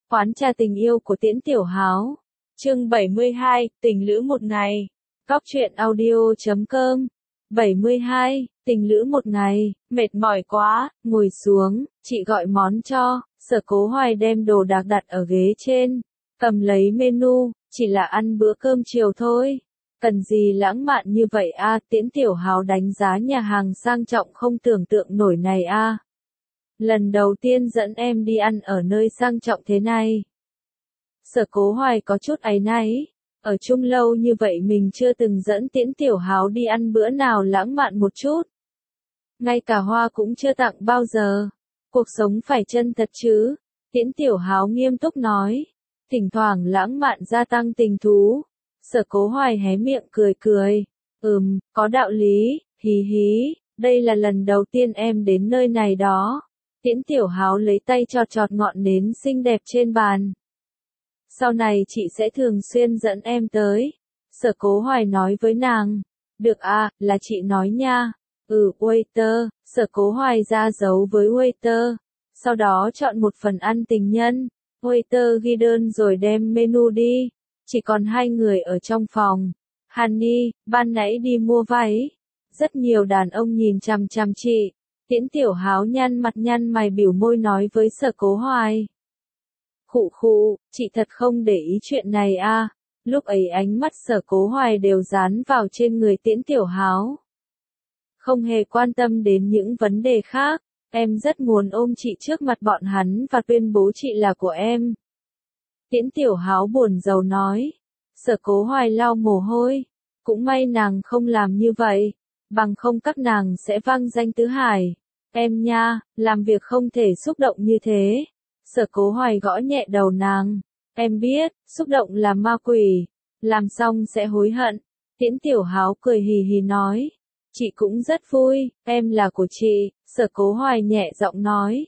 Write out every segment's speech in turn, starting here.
Quán trà tình yêu của Tiễn Tiểu Háo. Chương 72, tình lữ một ngày. Góc truyện audio.com. 72, tình lữ một ngày, mệt mỏi quá, ngồi xuống, chị gọi món cho. Sở Cố Hoài đem đồ đạc đặt ở ghế trên, cầm lấy menu, chỉ là ăn bữa cơm chiều thôi. Cần gì lãng mạn như vậy a? Tiễn Tiểu Háo đánh giá nhà hàng sang trọng không tưởng tượng nổi này a. Lần đầu tiên dẫn em đi ăn ở nơi sang trọng thế này. Sở Cố Hoài có chút áy náy, ở chung lâu như vậy mình chưa từng dẫn Tiễn Tiểu Háo đi ăn bữa nào lãng mạn một chút. Ngay cả hoa cũng chưa tặng bao giờ. Cuộc sống phải chân thật chứ. Tiễn Tiểu Háo nghiêm túc nói. Thỉnh thoảng lãng mạn gia tăng tình thú. Sở Cố Hoài hé miệng cười cười. Có đạo lý, hí hí, đây là lần đầu tiên em đến nơi này đó. Tiễn Tiểu Háo lấy tay chọt chọt ngọn nến xinh đẹp trên bàn. Sau này chị sẽ thường xuyên dẫn em tới. Sở Cố Hoài nói với nàng. Được à, là chị nói nha. Waiter. Sở Cố Hoài ra dấu với waiter. Sau đó chọn một phần ăn tình nhân. Waiter ghi đơn rồi đem menu đi. Chỉ còn hai người ở trong phòng. Honey, ban nãy đi mua váy. Rất nhiều đàn ông nhìn chằm chằm chị. Tiễn Tiểu Háo nhăn mặt nhăn mày biểu môi nói với Sở Cố Hoài. Khụ, chị thật không để ý chuyện này à. Lúc ấy ánh mắt Sở Cố Hoài đều dán vào trên người Tiễn Tiểu Háo. Không hề quan tâm đến những vấn đề khác. Em rất muốn ôm chị trước mặt bọn hắn và tuyên bố chị là của em. Tiễn Tiểu Háo buồn rầu nói. Sở Cố Hoài lau mồ hôi. Cũng may nàng không làm như vậy. Bằng không các nàng sẽ vang danh tứ hải. Em nha, làm việc không thể xúc động như thế. Sở Cố Hoài gõ nhẹ đầu nàng. Em biết, xúc động là ma quỷ. Làm xong sẽ hối hận. Tiễn Tiểu Háo cười hì hì nói. Chị cũng rất vui, em là của chị. Sở Cố Hoài nhẹ giọng nói.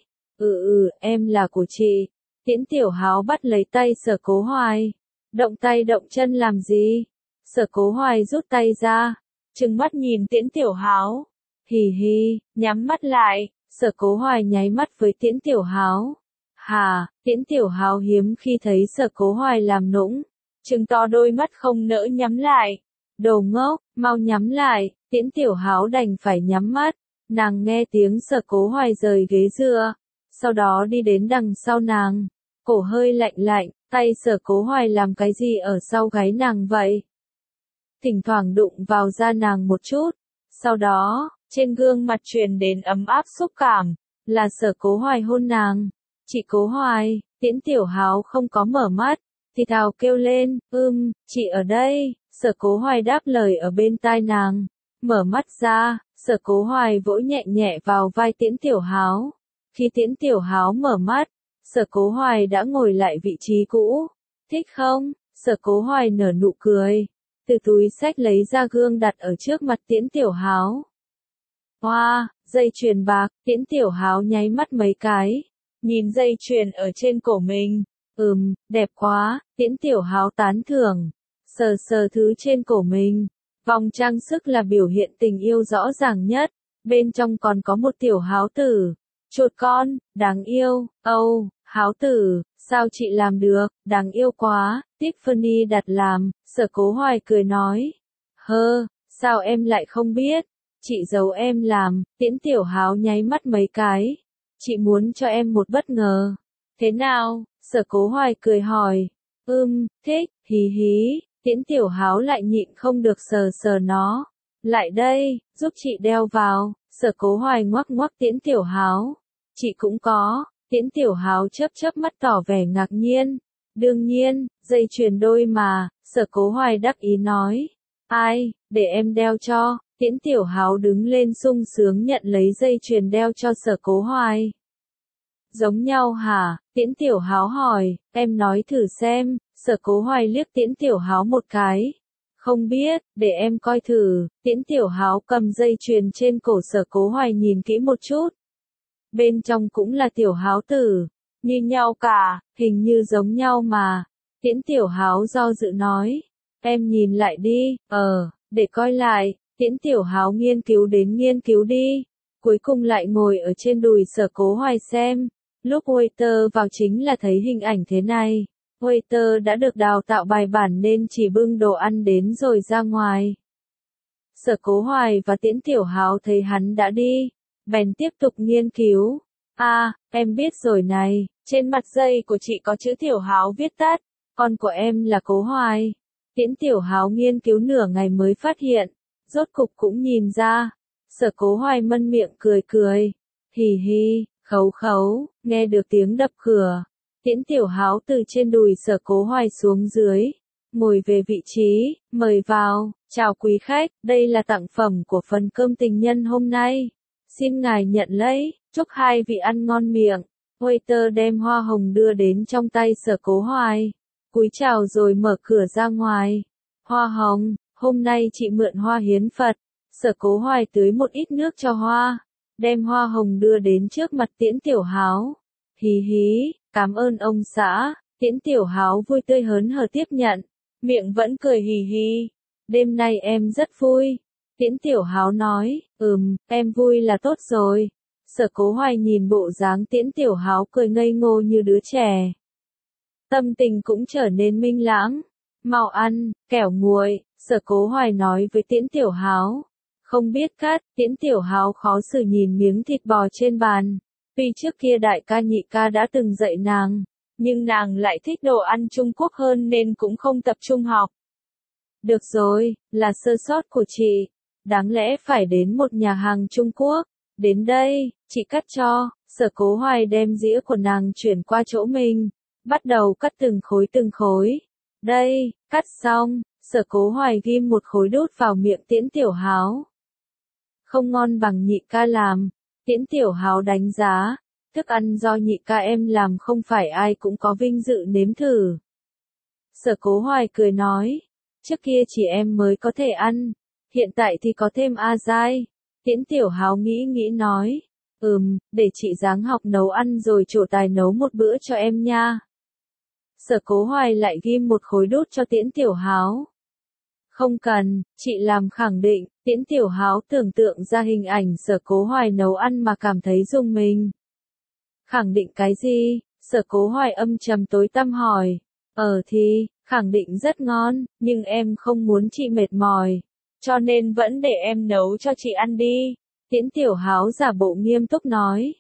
Em là của chị. Tiễn Tiểu Háo bắt lấy tay Sở Cố Hoài. Động tay động chân làm gì? Sở Cố Hoài rút tay ra. Trừng mắt nhìn Tiễn Tiểu Háo. Hì hì, nhắm mắt lại. Sở Cố Hoài nháy mắt với Tiễn Tiểu Háo. Hà, Tiễn Tiểu Háo hiếm khi thấy Sở Cố Hoài làm nũng. Trừng to đôi mắt không nỡ nhắm lại. Đồ ngốc, mau nhắm lại. Tiễn Tiểu Háo đành phải nhắm mắt. Nàng nghe tiếng Sở Cố Hoài rời ghế dựa. Sau đó đi đến đằng sau nàng. Cổ hơi lạnh lạnh, tay Sở Cố Hoài làm cái gì ở sau gáy nàng vậy? Thỉnh thoảng đụng vào da nàng một chút. Sau đó, trên gương mặt truyền đến ấm áp xúc cảm. Là Sở Cố Hoài hôn nàng. Chị Cố Hoài. Tiễn Tiểu Háo không có mở mắt. Thì thào kêu lên. Chị ở đây. Sở Cố Hoài đáp lời ở bên tai nàng. Mở mắt ra. Sở Cố Hoài vỗ nhẹ nhẹ vào vai Tiễn Tiểu Háo. Khi Tiễn Tiểu Háo mở mắt, Sở Cố Hoài đã ngồi lại vị trí cũ. Thích không? Sở Cố Hoài nở nụ cười. Từ túi xách lấy ra gương đặt ở trước mặt Tiễn Tiểu Háo. Wow, dây chuyền bạc. Tiễn Tiểu Háo nháy mắt mấy cái. Nhìn dây chuyền ở trên cổ mình. Đẹp quá. Tiễn Tiểu Háo tán thưởng. Sờ sờ thứ trên cổ mình. Vòng trang sức là biểu hiện tình yêu rõ ràng nhất. Bên trong còn có một tiểu háo tử. Chuột con, đáng yêu. Háo tử, sao chị làm được, đáng yêu quá. Tiffany đặt làm. Sở Cố Hoài cười nói. Sao em lại không biết? Chị giấu em làm. Tiễn Tiểu Háo nháy mắt mấy cái. Chị muốn cho em một bất ngờ. Thế nào? Sở Cố Hoài cười hỏi. Thích, hí hí. Tiễn Tiểu Háo lại nhịn không được sờ sờ nó. Lại đây, giúp chị đeo vào. Sở Cố Hoài ngoắc ngoắc Tiễn Tiểu Háo. Chị cũng có. Tiễn Tiểu Háo chớp chớp mắt tỏ vẻ ngạc nhiên. Đương nhiên, dây chuyền đôi mà. Sở Cố Hoài đắc ý nói. Ai, để em đeo cho. Tiễn Tiểu Háo đứng lên sung sướng nhận lấy dây chuyền đeo cho Sở Cố Hoài. Giống nhau hả? Tiễn Tiểu Háo hỏi. Em nói thử xem. Sở Cố Hoài liếc Tiễn Tiểu Háo một cái. Không biết, để em coi thử. Tiễn Tiểu Háo cầm dây chuyền trên cổ Sở Cố Hoài nhìn kỹ một chút. Bên trong cũng là tiểu háo tử. Như nhau cả, hình như giống nhau mà. Tiễn Tiểu Háo do dự nói. Em nhìn lại đi. Để coi lại. Tiễn Tiểu Háo nghiên cứu đến nghiên cứu đi. Cuối cùng lại ngồi ở trên đùi Sở Cố Hoài xem. Lúc waiter vào chính là thấy hình ảnh thế này. Waiter đã được đào tạo bài bản nên chỉ bưng đồ ăn đến rồi ra ngoài. Sở Cố Hoài và Tiễn Tiểu Háo thấy hắn đã đi, bèn tiếp tục nghiên cứu. Em biết rồi này, trên mặt dây của chị có chữ Tiểu Háo viết tắt, con của em là Cố Hoài. Tiễn Tiểu Háo nghiên cứu nửa ngày mới phát hiện, rốt cục cũng nhìn ra. Sở Cố Hoài mân miệng cười cười, hì hì, khấu khấu, nghe được tiếng đập cửa. Tiễn Tiểu Háo từ trên đùi Sở Cố Hoài xuống dưới, ngồi về vị trí, mời vào, chào quý khách, đây là tặng phẩm của phần cơm tình nhân hôm nay. Xin ngài nhận lấy, chúc hai vị ăn ngon miệng. Waiter đem hoa hồng đưa đến trong tay Sở Cố Hoài, cúi chào rồi mở cửa ra ngoài. Hoa hồng, hôm nay chị mượn hoa hiến Phật. Sở Cố Hoài tưới một ít nước cho hoa, đem hoa hồng đưa đến trước mặt Tiễn Tiểu Háo. Hí hí, cảm ơn ông xã. Tiễn Tiểu Háo vui tươi hớn hở tiếp nhận, miệng vẫn cười hì hì. Đêm nay em rất vui. Tiễn Tiểu Háo nói, em vui là tốt rồi. Sở Cố Hoài nhìn bộ dáng Tiễn Tiểu Háo cười ngây ngô như đứa trẻ, tâm tình cũng trở nên minh lãng. Mau ăn, kẻo nguội. Sở Cố Hoài nói với Tiễn Tiểu Háo. Không biết cắt. Tiễn Tiểu Háo khó xử nhìn miếng thịt bò trên bàn. Tuy trước kia đại ca nhị ca đã từng dạy nàng, nhưng nàng lại thích đồ ăn Trung Quốc hơn nên cũng không tập trung học. Được rồi, là sơ sót của chị. Đáng lẽ phải đến một nhà hàng Trung Quốc. Đến đây, chị cắt cho. Sở Cố Hoài đem dĩa của nàng chuyển qua chỗ mình, bắt đầu cắt từng khối từng khối. Đây, cắt xong, Sở Cố Hoài ghim một khối đút vào miệng Tiễn Tiểu Háo. Không ngon bằng nhị ca làm. Tiễn Tiểu Háo đánh giá, thức ăn do nhị ca em làm không phải ai cũng có vinh dự nếm thử. Sở Cố Hoài cười nói, trước kia chỉ em mới có thể ăn, hiện tại thì có thêm A Giai. Tiễn Tiểu Háo nghĩ nghĩ nói, để chị ráng học nấu ăn rồi trổ tài nấu một bữa cho em nha. Sở Cố Hoài lại ghim một khối đút cho Tiễn Tiểu Háo. Không cần, chị làm khẳng định. Tiễn Tiểu Háo tưởng tượng ra hình ảnh Sở Cố Hoài nấu ăn mà cảm thấy rùng mình. Khẳng định cái gì? Sở Cố Hoài âm trầm tối tăm hỏi. Thì, khẳng định rất ngon, nhưng em không muốn chị mệt mỏi, cho nên vẫn để em nấu cho chị ăn đi. Tiễn Tiểu Háo giả bộ nghiêm túc nói.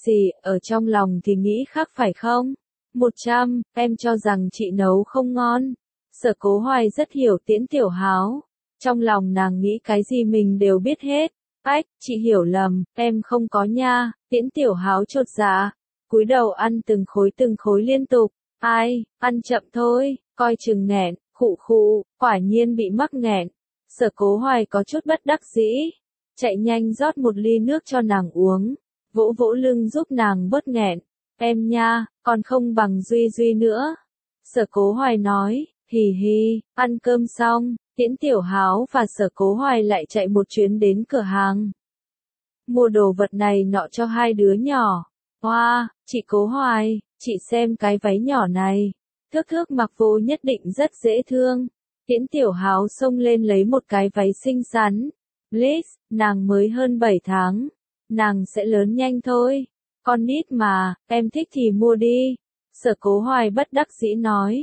Ở trong lòng thì nghĩ khác phải không? 100, em cho rằng chị nấu không ngon. Sở Cố Hoài rất hiểu Tiễn Tiểu Háo. Trong lòng nàng nghĩ cái gì mình đều biết hết. Chị hiểu lầm, em không có nha. Tiễn Tiểu Háo chột dạ, cúi đầu ăn từng khối liên tục. Ăn chậm thôi, coi chừng nghẹn, khụ, quả nhiên bị mắc nghẹn. Sở Cố Hoài có chút bất đắc dĩ, chạy nhanh rót một ly nước cho nàng uống, vỗ vỗ lưng giúp nàng bớt nghẹn. Em nha, còn không bằng Duy nữa. Sở Cố Hoài nói, hì hì, ăn cơm xong, Tiễn Tiểu Háo và Sở Cố Hoài lại chạy một chuyến đến cửa hàng, mua đồ vật này nọ cho hai đứa nhỏ. Chị Cố Hoài, chị xem cái váy nhỏ này, Thước mặc vô nhất định rất dễ thương. Tiễn Tiểu Háo xông lên lấy một cái váy xinh xắn. Bliss, nàng mới hơn 7 tháng, nàng sẽ lớn nhanh thôi. Con nít mà, em thích thì mua đi. Sở Cố Hoài bất đắc dĩ nói.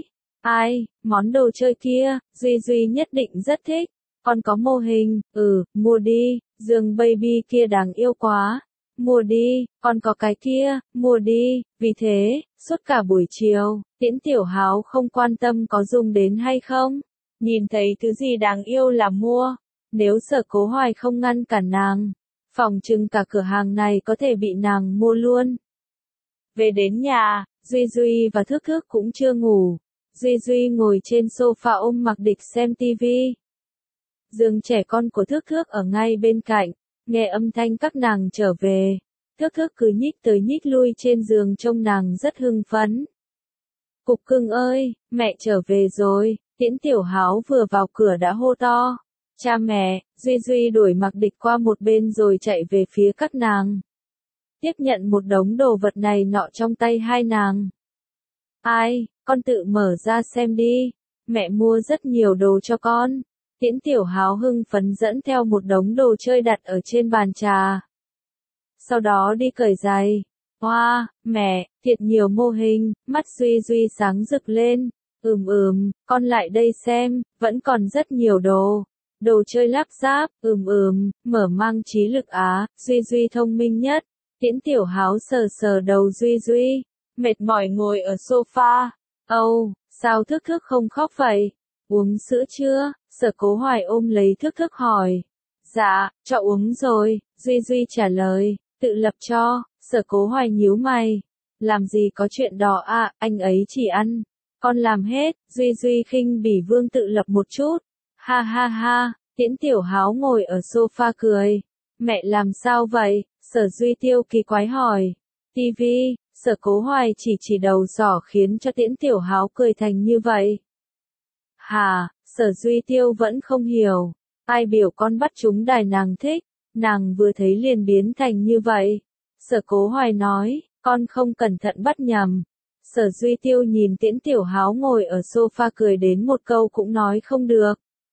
Món đồ chơi kia, Duy nhất định rất thích. Con có mô hình, mua đi. Giường baby kia đáng yêu quá. Mua đi, con có cái kia, mua đi. Vì thế, suốt cả buổi chiều, Tiễn Tiểu Háo không quan tâm có dùng đến hay không. Nhìn thấy thứ gì đáng yêu là mua. Nếu Sở Cố Hoài không ngăn cản nàng, phòng chừng cả cửa hàng này có thể bị nàng mua luôn. Về đến nhà, Duy và Thước cũng chưa ngủ. Duy ngồi trên sofa ôm Mặc Địch xem tivi. Giường trẻ con của Thước ở ngay bên cạnh, nghe âm thanh các nàng trở về. Thước cứ nhích tới nhích lui trên giường trông nàng rất hưng phấn. Cục cưng ơi, mẹ trở về rồi. Tiễn Tiểu Háo vừa vào cửa đã hô to. Cha mẹ. Duy đuổi Mặc Địch qua một bên rồi chạy về phía các nàng, tiếp nhận một đống đồ vật này nọ trong tay hai nàng. Con tự mở ra xem đi. Mẹ mua rất nhiều đồ cho con. Tiễn Tiểu Háo hưng phấn dẫn theo một đống đồ chơi đặt ở trên bàn trà. Sau đó đi cởi giày. Hoa, mẹ, thiệt nhiều mô hình, mắt Duy Duy sáng rực lên. Con lại đây xem, vẫn còn rất nhiều đồ. Đồ chơi lắp ráp, mở mang trí lực á, Duy Duy thông minh nhất. Tiễn Tiểu Háo sờ sờ đầu Duy Duy, mệt mỏi ngồi ở sofa. Sao Thức Thức không khóc vậy? Uống sữa chưa? Sở Cố Hoài ôm lấy Thức Thức hỏi. Dạ, cho uống rồi, Duy Duy trả lời, tự lập cho. Sở Cố Hoài nhíu mày. Làm gì có chuyện đó à, anh ấy chỉ ăn. Con làm hết, Duy Duy khinh bỉ Vương tự lập một chút. Ha ha ha, Tiễn Tiểu Háo ngồi ở sofa cười. Mẹ làm sao vậy? Sở Duy Tiêu kỳ quái hỏi. Tivi, Sở Cố Hoài chỉ đầu giỏ khiến cho Tiễn Tiểu Háo cười thành như vậy. Hà, Sở Duy Tiêu vẫn không hiểu. Ai biểu con bắt chúng đài nàng thích, nàng vừa thấy liền biến thành như vậy. Sở Cố Hoài nói, con không cẩn thận bắt nhầm. Sở Duy Tiêu nhìn Tiễn Tiểu Háo ngồi ở sofa cười đến một câu cũng nói không được.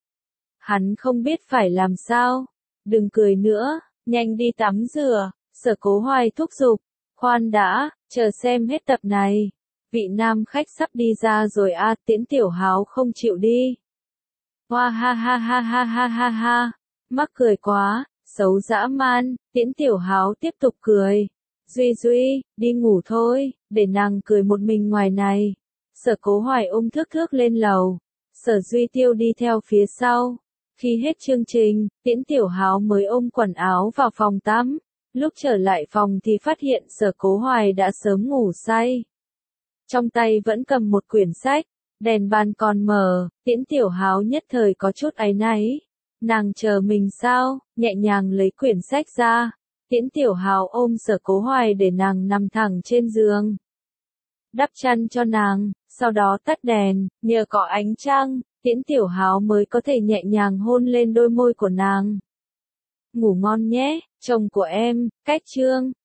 Hắn không biết phải làm sao. Đừng cười nữa, nhanh đi tắm rửa. Sở Cố Hoài thúc giục. Khoan đã, chờ xem hết tập này. Vị nam khách sắp đi ra rồi à, Tiễn Tiểu Háo không chịu đi. Hoa ha ha ha ha ha ha ha. Mắc cười quá, xấu dã man, Tiễn Tiểu Háo tiếp tục cười. Duy Duy, đi ngủ thôi, để nàng cười một mình ngoài này. Sở Cố Hoài ôm Thức Thức lên lầu. Sở Duy Tiêu đi theo phía sau. Khi hết chương trình, Tiễn Tiểu Háo mới ôm quần áo vào phòng tắm. Lúc trở lại phòng thì phát hiện Sở Cố Hoài đã sớm ngủ say. Trong tay vẫn cầm một quyển sách, đèn bàn còn mở, Tiễn Tiểu Háo nhất thời có chút áy náy. Nàng chờ mình sao, nhẹ nhàng lấy quyển sách ra. Tiễn Tiểu Háo ôm Sở Cố Hoài để nàng nằm thẳng trên giường. Đắp chăn cho nàng, sau đó tắt đèn, nhờ có ánh trăng, Tiễn Tiểu Háo mới có thể nhẹ nhàng hôn lên đôi môi của nàng. Ngủ ngon nhé, chồng của em, Cách Chương.